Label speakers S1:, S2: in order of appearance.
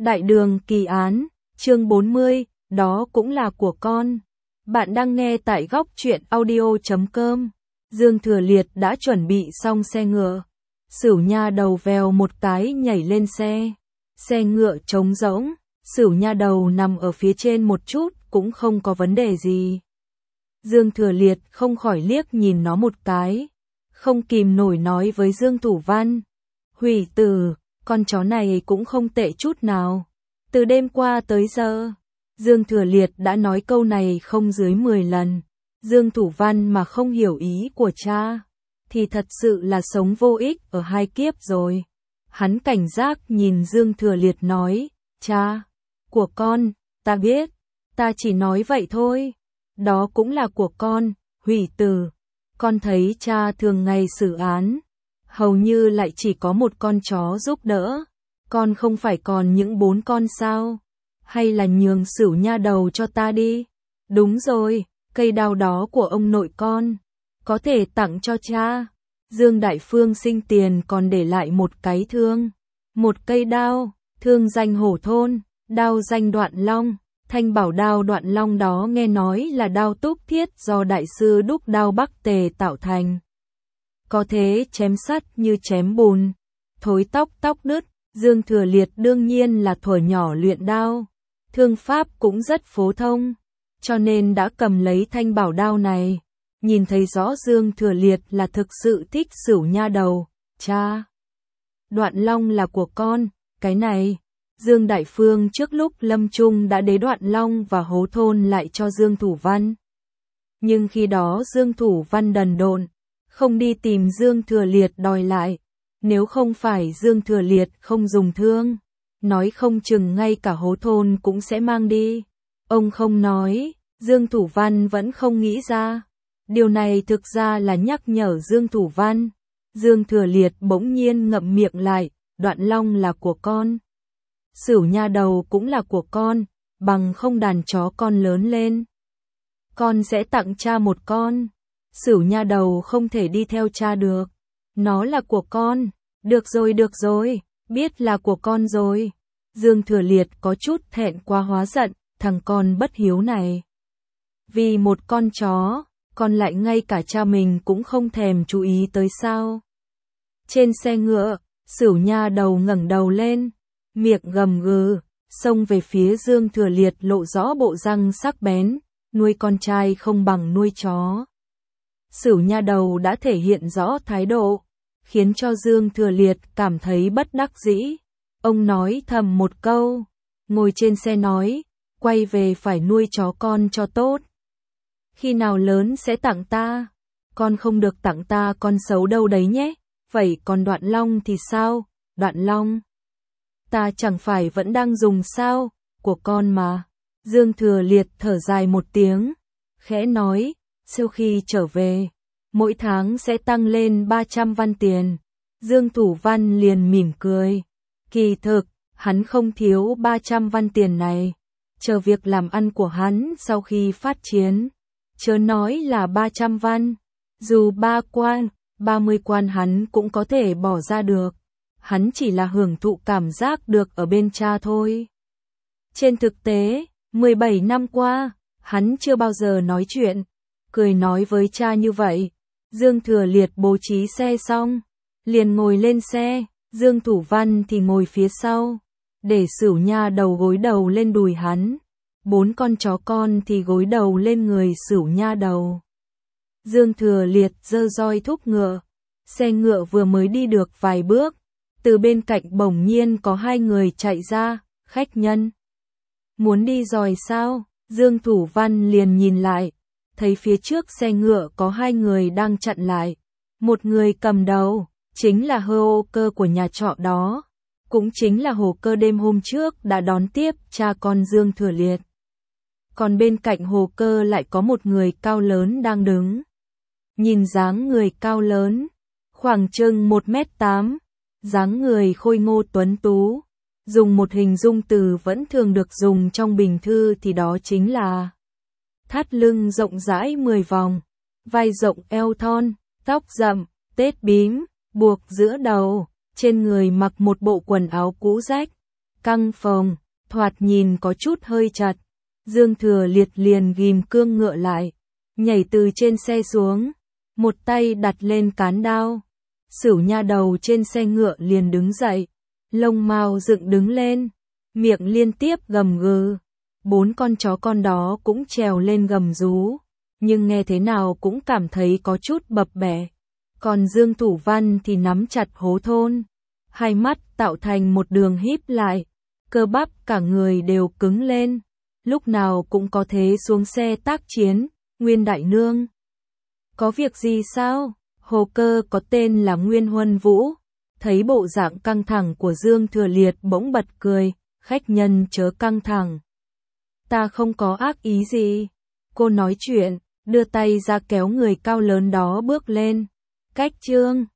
S1: Đại đường kỳ án, chương 40, đó cũng là của con. Bạn đang nghe tại góc truyện audio.com. Dương Thừa Liệt đã chuẩn bị xong xe ngựa. Sửu Nha Đầu vèo một cái nhảy lên xe. Xe ngựa trống rỗng, Sửu Nha Đầu nằm ở phía trên một chút cũng không có vấn đề gì. Dương Thừa Liệt không khỏi liếc nhìn nó một cái. Không kìm nổi nói với Dương Thủ Văn. Hủy tử, con chó này cũng không tệ chút nào. Từ đêm qua tới giờ, Dương Thừa Liệt đã nói câu này không dưới 10 lần. Dương Thủ Văn mà không hiểu ý của cha, thì thật sự là sống vô ích ở hai kiếp rồi. Hắn cảnh giác nhìn Dương Thừa Liệt nói, cha, của con, ta biết, ta chỉ nói vậy thôi. Đó cũng là của con, hủy tử. Con thấy cha thường ngày xử án, hầu như lại chỉ có một con chó giúp đỡ. Con không phải còn những 4 con sao? Hay là nhường Sửu Nha Đầu cho ta đi? Đúng rồi, cây đao đó của ông nội con, có thể tặng cho cha. Dương Đại Phương sinh tiền còn để lại một cái thương. Một cây đao, thương danh Hổ Thôn, đao danh Đoạn Long. Thanh bảo đao Đoạn Long đó nghe nói là đao túc thiết do đại sư đúc đao Bắc Tề tạo thành. Có thế chém sắt như chém bùn, thối tóc đứt. Dương Thừa Liệt đương nhiên là thuở nhỏ luyện đao, thương pháp cũng rất phổ thông, cho nên đã cầm lấy thanh bảo đao này. Nhìn thấy rõ Dương Thừa Liệt là thực sự thích Sửu Nha Đầu. Cha, Đoạn Long là của con, cái này. Dương Đại Phương trước lúc lâm chung đã đế Đoạn Long và Hố Thôn lại cho Dương Thủ Văn. Nhưng khi đó Dương Thủ Văn đần độn, không đi tìm Dương Thừa Liệt đòi lại. Nếu không phải Dương Thừa Liệt không dùng thương, nói không chừng ngay cả Hố Thôn cũng sẽ mang đi. Ông không nói, Dương Thủ Văn vẫn không nghĩ ra. Điều này thực ra là nhắc nhở Dương Thủ Văn. Dương Thừa Liệt bỗng nhiên ngậm miệng lại, Đoạn Long là của con. Sửu Nha Đầu cũng là của con, bằng không đàn chó con lớn lên. Con sẽ tặng cha một con. Sửu Nha Đầu không thể đi theo cha được. Nó là của con. Được rồi, biết là của con rồi. Dương Thừa Liệt có chút thẹn quá hóa giận, thằng con bất hiếu này. Vì một con chó, con lại ngay cả cha mình cũng không thèm chú ý tới sao. Trên xe ngựa, Sửu Nha Đầu ngẩng đầu lên, miệng gầm gừ, xông về phía Dương Thừa Liệt lộ rõ bộ răng sắc bén, nuôi con trai không bằng nuôi chó. Sửu Nha Đầu đã thể hiện rõ thái độ, khiến cho Dương Thừa Liệt cảm thấy bất đắc dĩ. Ông nói thầm một câu, ngồi trên xe nói, quay về phải nuôi chó con cho tốt. Khi nào lớn sẽ tặng ta? Con không được tặng ta con xấu đâu đấy nhé. Vậy còn Đoạn Long thì sao? Đoạn Long, ta chẳng phải vẫn đang dùng sao? Của con mà. Dương Thừa Liệt thở dài một tiếng, khẽ nói, sau khi trở về, mỗi tháng sẽ tăng lên 300 văn tiền. Dương Thủ Văn liền mỉm cười. Kỳ thực, hắn không thiếu 300 văn tiền này. Chờ việc làm ăn của hắn sau khi phát chiến. Chớ nói là 300 văn. Dù 3 quan, 30 quan hắn cũng có thể bỏ ra được. Hắn chỉ là hưởng thụ cảm giác được ở bên cha thôi. Trên thực tế, 17 năm qua, hắn chưa bao giờ nói chuyện, cười nói với cha như vậy. Dương Thừa Liệt bố trí xe xong, liền ngồi lên xe, Dương Thủ Văn thì ngồi phía sau, để Sửu Nha Đầu gối đầu lên đùi hắn, 4 con chó con thì gối đầu lên người Sửu Nha Đầu. Dương Thừa Liệt giơ roi thúc ngựa, xe ngựa vừa mới đi được vài bước, từ bên cạnh bỗng nhiên có 2 người chạy ra, khách nhân. Muốn đi dòi sao? Dương Thủ Văn liền nhìn lại, thấy phía trước xe ngựa có 2 người đang chặn lại. Một người cầm đầu, chính là Hồ Cơ của nhà trọ đó, cũng chính là Hồ Cơ đêm hôm trước đã đón tiếp cha con Dương Thừa Liệt. Còn bên cạnh Hồ Cơ lại có một người cao lớn đang đứng. Nhìn dáng người cao lớn, khoảng chừng 1m8, dáng người khôi ngô tuấn tú. Dùng một hình dung từ vẫn thường được dùng trong bình thư thì đó chính là thắt lưng rộng rãi 10 vòng, vai rộng eo thon, tóc rậm, tết bím, buộc giữa đầu, trên người mặc một bộ quần áo cũ rách, căng phồng, thoạt nhìn có chút hơi chặt. Dương Thừa Liệt liền ghim cương ngựa lại, nhảy từ trên xe xuống, một tay đặt lên cán đao. Sửu nha đầu trên xe ngựa liền đứng dậy, lông mao dựng đứng lên, miệng liên tiếp gầm gừ. 4 con chó con đó cũng trèo lên gầm rú, nhưng nghe thế nào cũng cảm thấy có chút bập bẹ. Còn Dương Thủ Văn thì nắm chặt hố thôn, hai mắt tạo thành một đường híp lại, cơ bắp cả người đều cứng lên, lúc nào cũng có thế xuống xe tác chiến. Nguyên đại nương, có việc gì sao? Hồ Cơ có tên là Nguyên Huân Vũ, thấy bộ dạng căng thẳng của Dương Thừa Liệt bỗng bật cười, khách nhân chớ căng thẳng. Ta không có ác ý gì. Cô nói chuyện, đưa tay ra kéo người cao lớn đó bước lên. Cách Trương